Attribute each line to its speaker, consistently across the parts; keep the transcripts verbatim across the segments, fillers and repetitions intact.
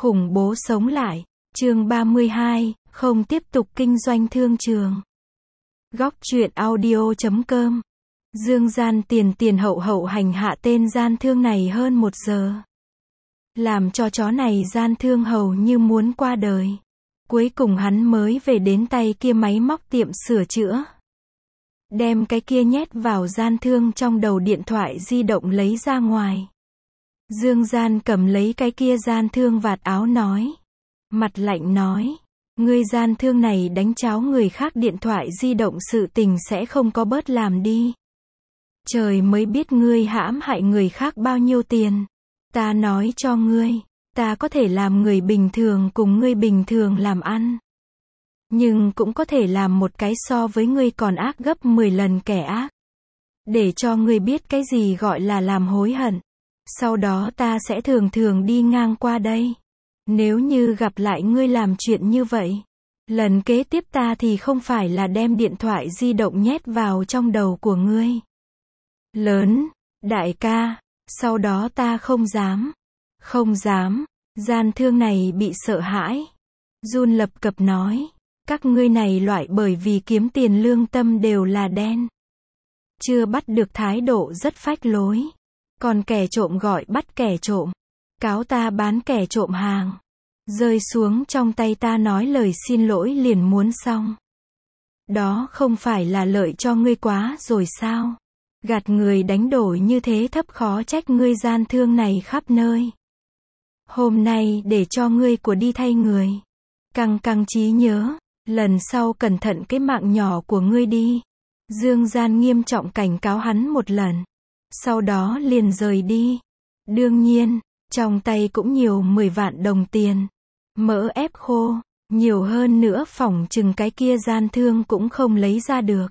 Speaker 1: Khủng bố sống lại. Chương ba mươi hai, không tiếp tục kinh doanh thương trường. Góc truyện audio chấm com. Dương Gian tiền tiền hậu hậu hành hạ tên gian thương này hơn một giờ. Làm cho chó này gian thương hầu như muốn qua đời. Cuối cùng hắn mới về đến tay kia máy móc tiệm sửa chữa. Đem cái kia nhét vào gian thương trong đầu điện thoại di động lấy ra ngoài. Dương Gian cầm lấy cái kia gian thương vạt áo nói. Mặt lạnh nói. Ngươi gian thương này đánh cháo người khác điện thoại di động sự tình sẽ không có bớt làm đi. Trời mới biết ngươi hãm hại người khác bao nhiêu tiền. Ta nói cho ngươi, ta có thể làm người bình thường cùng ngươi bình thường làm ăn. Nhưng cũng có thể làm một cái so với ngươi còn ác gấp mười lần kẻ ác. Để cho ngươi biết cái gì gọi là làm hối hận. Sau đó ta sẽ thường thường đi ngang qua đây. Nếu như gặp lại ngươi làm chuyện như vậy, lần kế tiếp ta thì không phải là đem điện thoại di động nhét vào trong đầu của ngươi. Lớn, đại ca, sau đó ta không dám. Không dám, gian thương này bị sợ hãi. Run lập cập nói, các ngươi này loại bởi vì kiếm tiền lương tâm đều là đen. Chưa bắt được thái độ rất phách lối. Còn kẻ trộm gọi bắt kẻ trộm. Cáo ta bán kẻ trộm hàng. Rơi xuống trong tay ta nói lời xin lỗi liền muốn xong. Đó không phải là lợi cho ngươi quá rồi sao? Gạt người đánh đổi như thế thấp khó trách ngươi gian thương này khắp nơi. Hôm nay để cho ngươi của đi thay người. Căng căng trí nhớ, lần sau cẩn thận cái mạng nhỏ của ngươi đi. Dương Gian nghiêm trọng cảnh cáo hắn một lần. Sau đó liền rời đi. Đương nhiên, trong tay cũng nhiều mười vạn đồng tiền. Mỡ ép khô, nhiều hơn nữa phỏng chừng cái kia gian thương cũng không lấy ra được.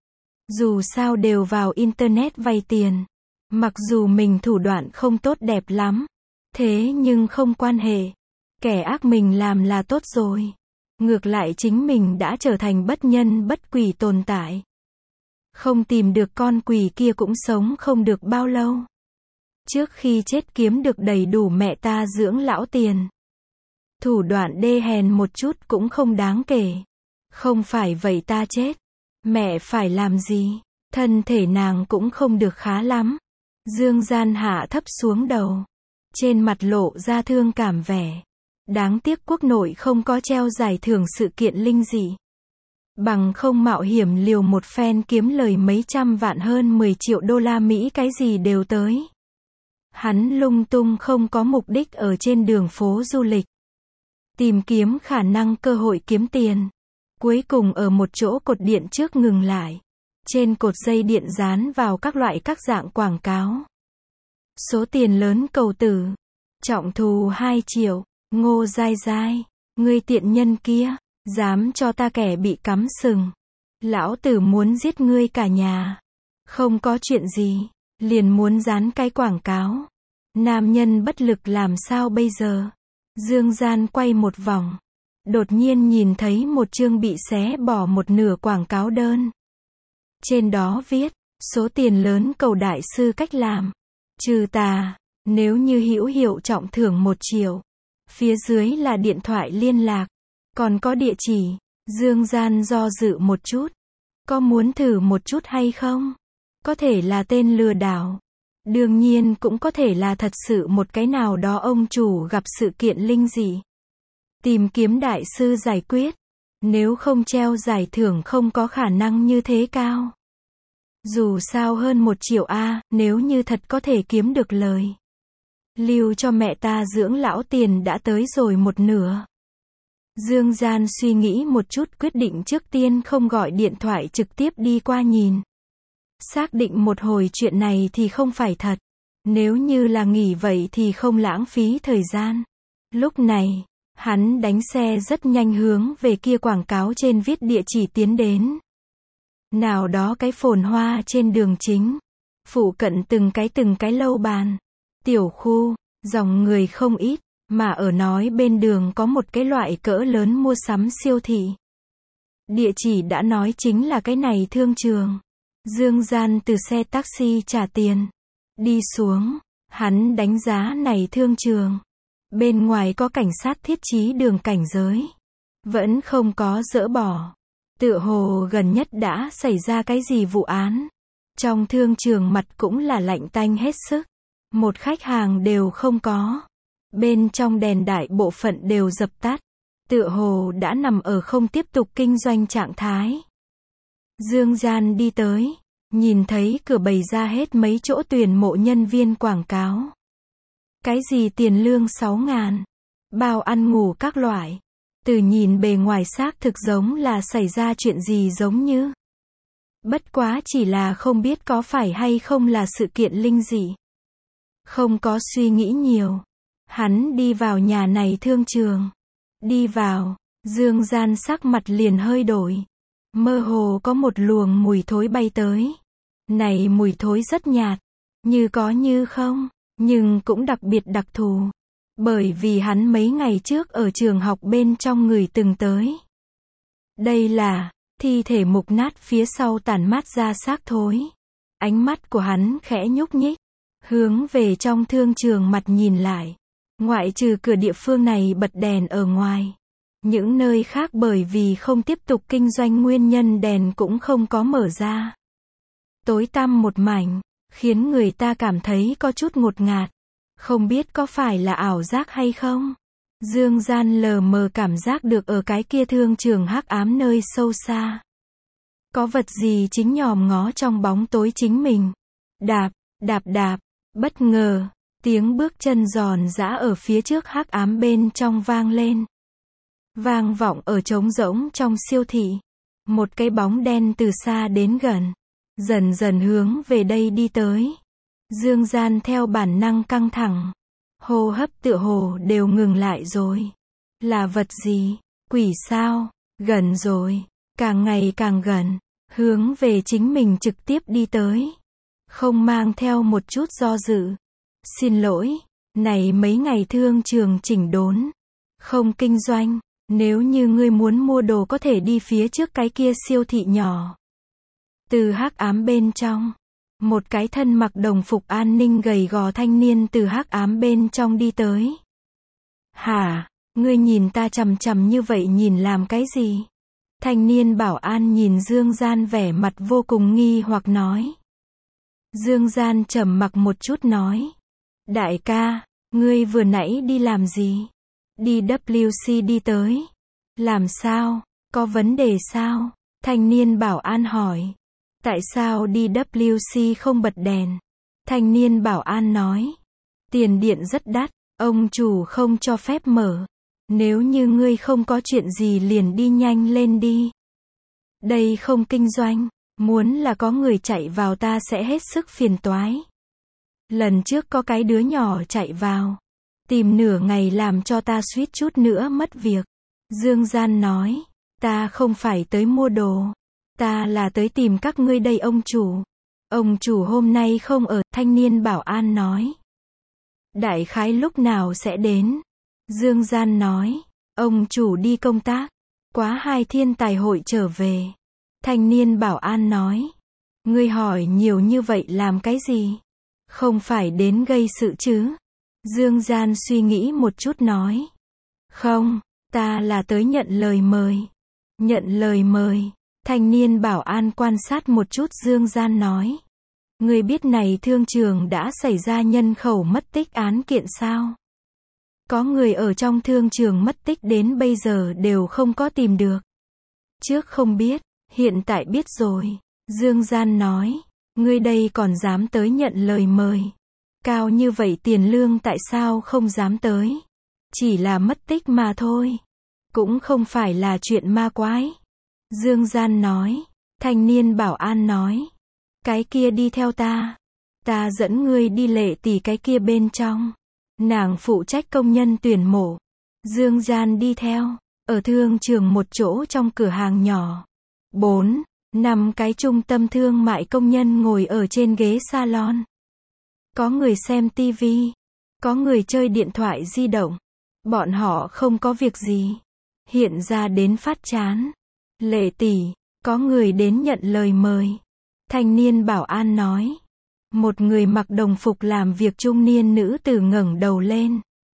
Speaker 1: Dù sao đều vào internet vay tiền. Mặc dù mình thủ đoạn không tốt đẹp lắm. Thế nhưng không quan hệ. Kẻ ác mình làm là tốt rồi. Ngược lại chính mình đã trở thành bất nhân bất quỷ tồn tại. Không tìm được con quỷ kia cũng sống không được bao lâu. Trước khi chết kiếm được đầy đủ mẹ ta dưỡng lão tiền. Thủ đoạn đê hèn một chút cũng không đáng kể. Không phải vậy ta chết. Mẹ phải làm gì? Thân thể nàng cũng không được khá lắm. Dương Gian hạ thấp xuống đầu. Trên mặt lộ ra thương cảm vẻ. Đáng tiếc quốc nội không có treo giải thưởng sự kiện linh dị. Bằng không mạo hiểm liều một phen kiếm lời mấy trăm vạn hơn mười triệu đô la Mỹ cái gì đều tới. Hắn lung tung không có mục đích ở trên đường phố du lịch. Tìm kiếm khả năng cơ hội kiếm tiền. Cuối cùng ở một chỗ cột điện trước ngừng lại. Trên cột dây điện dán vào các loại các dạng quảng cáo. Số tiền lớn cầu tử. Trọng thù hai triệu. Ngô dai dai. Ngươi tiện nhân kia. Dám cho ta kẻ bị cắm sừng. Lão tử muốn giết ngươi cả nhà. Không có chuyện gì. Liền muốn dán cái quảng cáo. Nam nhân bất lực làm sao bây giờ? Dương Gian quay một vòng. Đột nhiên nhìn thấy một chương bị xé bỏ một nửa quảng cáo đơn. Trên đó viết, số tiền lớn cầu đại sư cách làm. Trừ tà, nếu như hữu hiệu trọng thưởng một triệu. Phía dưới là điện thoại liên lạc. Còn có địa chỉ. Dương Gian do dự một chút. Có muốn thử một chút hay không? Có thể là tên lừa đảo. Đương nhiên cũng có thể là thật sự một cái nào đó ông chủ gặp sự kiện linh dị. Tìm kiếm đại sư giải quyết. Nếu không treo giải thưởng không có khả năng như thế cao. Dù sao hơn một triệu A, nếu như thật có thể kiếm được lời. Lưu cho mẹ ta dưỡng lão tiền đã tới rồi một nửa. Dương Gian suy nghĩ một chút quyết định trước tiên không gọi điện thoại trực tiếp đi qua nhìn. Xác định một hồi chuyện này thì không phải thật. Nếu như là nghỉ vậy thì không lãng phí thời gian. Lúc này, hắn đánh xe rất nhanh hướng về kia quảng cáo trên viết địa chỉ tiến đến. Nào đó cái phồn hoa trên đường chính. Phụ cận từng cái từng cái lâu bàn. Tiểu khu, dòng người không ít. Mà ở nói bên đường có một cái loại cỡ lớn mua sắm siêu thị. Địa chỉ đã nói chính là cái này thương trường. Dương Gian từ xe taxi trả tiền. Đi xuống, hắn đánh giá này thương trường. Bên ngoài có cảnh sát thiết trí đường cảnh giới. Vẫn không có dỡ bỏ. Tựa hồ gần nhất đã xảy ra cái gì vụ án. Trong thương trường mặt cũng là lạnh tanh hết sức. Một khách hàng đều không có. Bên trong đèn đại bộ phận đều dập tắt. Tựa hồ đã nằm ở không tiếp tục kinh doanh trạng thái. Dương Gian đi tới. Nhìn thấy cửa bày ra hết mấy chỗ tuyển mộ nhân viên quảng cáo. Cái gì tiền lương sáu ngàn. Bao ăn ngủ các loại. Từ nhìn bề ngoài xác thực giống là xảy ra chuyện gì giống như. Bất quá chỉ là không biết có phải hay không là sự kiện linh dị. Không có suy nghĩ nhiều. Hắn đi vào nhà này thương trường. Đi vào, Dương Gian sắc mặt liền hơi đổi. Mơ hồ có một luồng mùi thối bay tới. Này mùi thối rất nhạt. Như có như không. Nhưng cũng đặc biệt đặc thù. Bởi vì hắn mấy ngày trước ở trường học bên trong người từng tới. Đây là thi thể mục nát phía sau tản mát ra xác thối. Ánh mắt của hắn khẽ nhúc nhích. Hướng về trong thương trường mặt nhìn lại. Ngoại trừ cửa địa phương này bật đèn ở ngoài. Những nơi khác bởi vì không tiếp tục kinh doanh nguyên nhân đèn cũng không có mở ra. Tối tăm một mảnh, khiến người ta cảm thấy có chút ngột ngạt. Không biết có phải là ảo giác hay không? Dương Gian lờ mờ cảm giác được ở cái kia thương trường hắc ám nơi sâu xa. Có vật gì chính nhòm ngó trong bóng tối chính mình. Đạp, đạp đạp, bất ngờ, tiếng bước chân giòn giã ở phía trước hắc ám bên trong vang lên. Vang vọng ở trống rỗng trong siêu thị. Một cái bóng đen từ xa đến gần. Dần dần hướng về đây đi tới. Dương Gian theo bản năng căng thẳng. Hô hấp tựa hồ đều ngừng lại rồi. Là vật gì? Quỷ sao? Gần rồi. Càng ngày càng gần. Hướng về chính mình trực tiếp đi tới. Không mang theo một chút do dự. Xin lỗi. Này mấy ngày thương trường chỉnh đốn. Không kinh doanh. Nếu như ngươi muốn mua đồ có thể đi phía trước cái kia siêu thị nhỏ. Từ hắc ám bên trong. Một cái thân mặc đồng phục an ninh gầy gò thanh niên từ hắc ám bên trong đi tới. Hả, ngươi nhìn ta chằm chằm như vậy nhìn làm cái gì? Thanh niên bảo an nhìn Dương Gian vẻ mặt vô cùng nghi hoặc nói. Dương Gian trầm mặc một chút nói. Đại ca, ngươi vừa nãy đi làm gì? Đi W C đi tới. Làm sao? Có vấn đề sao? Thanh niên bảo an hỏi. Tại sao đi W C không bật đèn? Thanh niên bảo an nói. Tiền điện rất đắt, ông chủ không cho phép mở. Nếu như ngươi không có chuyện gì liền đi nhanh lên đi. Đây không kinh doanh, muốn là có người chạy vào ta sẽ hết sức phiền toái. Lần trước có cái đứa nhỏ chạy vào. Tìm nửa ngày làm cho ta suýt chút nữa mất việc. Dương Gian nói. Ta không phải tới mua đồ. Ta là tới tìm các ngươi đây ông chủ. Ông chủ hôm nay không ở, thanh niên bảo an nói. Đại khái lúc nào sẽ đến? Dương Gian nói. Ông chủ đi công tác. Quá hai thiên tài hội trở về. Thanh niên bảo an nói. Ngươi hỏi nhiều như vậy làm cái gì? Không phải đến gây sự chứ? Dương Gian suy nghĩ một chút nói. Không, ta là tới nhận lời mời. Nhận lời mời. Thanh niên bảo an quan sát một chút Dương Gian nói. Ngươi biết này thương trường đã xảy ra nhân khẩu mất tích án kiện sao? Có người ở trong thương trường mất tích đến bây giờ đều không có tìm được. Trước không biết, hiện tại biết rồi. Dương Gian nói. Ngươi đây còn dám tới nhận lời mời. Cao như vậy tiền lương tại sao không dám tới? Chỉ là mất tích mà thôi. Cũng không phải là chuyện ma quái. Dương Gian nói. Thanh niên bảo an nói. Cái kia đi theo ta. Ta dẫn ngươi đi Lệ tỷ cái kia bên trong. Nàng phụ trách công nhân tuyển mộ. Dương Gian đi theo. Ở thương trường một chỗ trong cửa hàng nhỏ. Bốn, năm cái trung tâm thương mại công nhân ngồi ở trên ghế salon. Có người xem tivi. Có người chơi điện thoại di động. Bọn họ không có việc gì. Hiện ra đến phát chán. Lệ tỷ, có người đến nhận lời mời. Thanh niên bảo an nói. Một người mặc đồng phục làm việc trung niên nữ tử ngẩng đầu lên.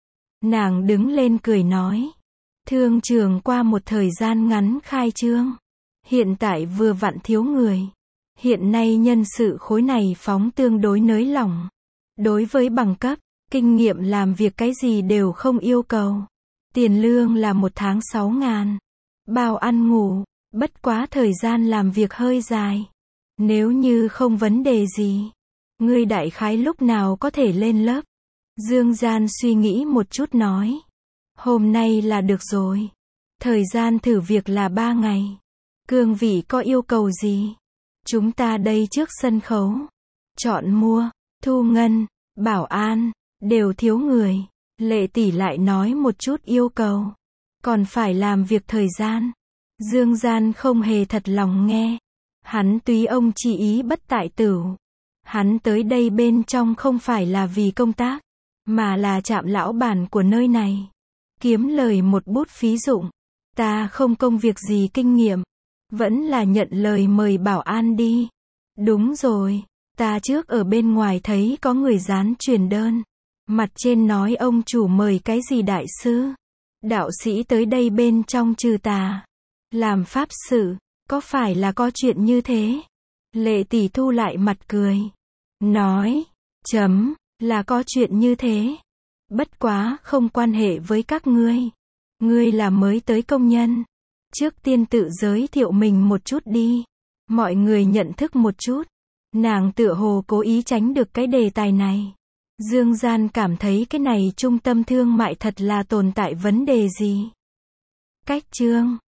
Speaker 1: Nàng đứng lên cười nói. Thương trường qua một thời gian ngắn khai trương. Hiện tại vừa vặn thiếu người. Hiện nay nhân sự khối này phóng tương đối nới lỏng. Đối với bằng cấp, kinh nghiệm làm việc cái gì đều không yêu cầu. Tiền lương là một tháng sáu ngàn. Bao ăn ngủ, bất quá thời gian làm việc hơi dài. Nếu như không vấn đề gì, ngươi đại khái lúc nào có thể lên lớp? Dương Gian suy nghĩ một chút nói. Hôm nay là được rồi. Thời gian thử việc là ba ngày. Cương vị có yêu cầu gì? Chúng ta đây trước sân khấu. Chọn mua, thu ngân, bảo an, đều thiếu người. Lệ tỷ lại nói một chút yêu cầu. Còn phải làm việc thời gian. Dương Gian không hề thật lòng nghe. Hắn túy ông chỉ ý bất tại tử. Hắn tới đây bên trong không phải là vì công tác, mà là chạm lão bản của nơi này. Kiếm lời một bút phí dụng. Ta không công việc gì kinh nghiệm. Vẫn là nhận lời mời bảo an đi. Đúng rồi, ta trước ở bên ngoài thấy có người dán truyền đơn. Mặt trên nói ông chủ mời cái gì đại sư. Đạo sĩ tới đây bên trong trừ tà. Làm pháp sự, có phải là có chuyện như thế? Lệ tỷ thu lại mặt cười. Nói, chấm, là có chuyện như thế. Bất quá không quan hệ với các ngươi. Ngươi là mới tới công nhân. Trước tiên tự giới thiệu mình một chút đi. Mọi người nhận thức một chút. Nàng tựa hồ cố ý tránh được cái đề tài này. Dương Gian cảm thấy cái này trung tâm thương mại thật là tồn tại vấn đề gì. Cách chương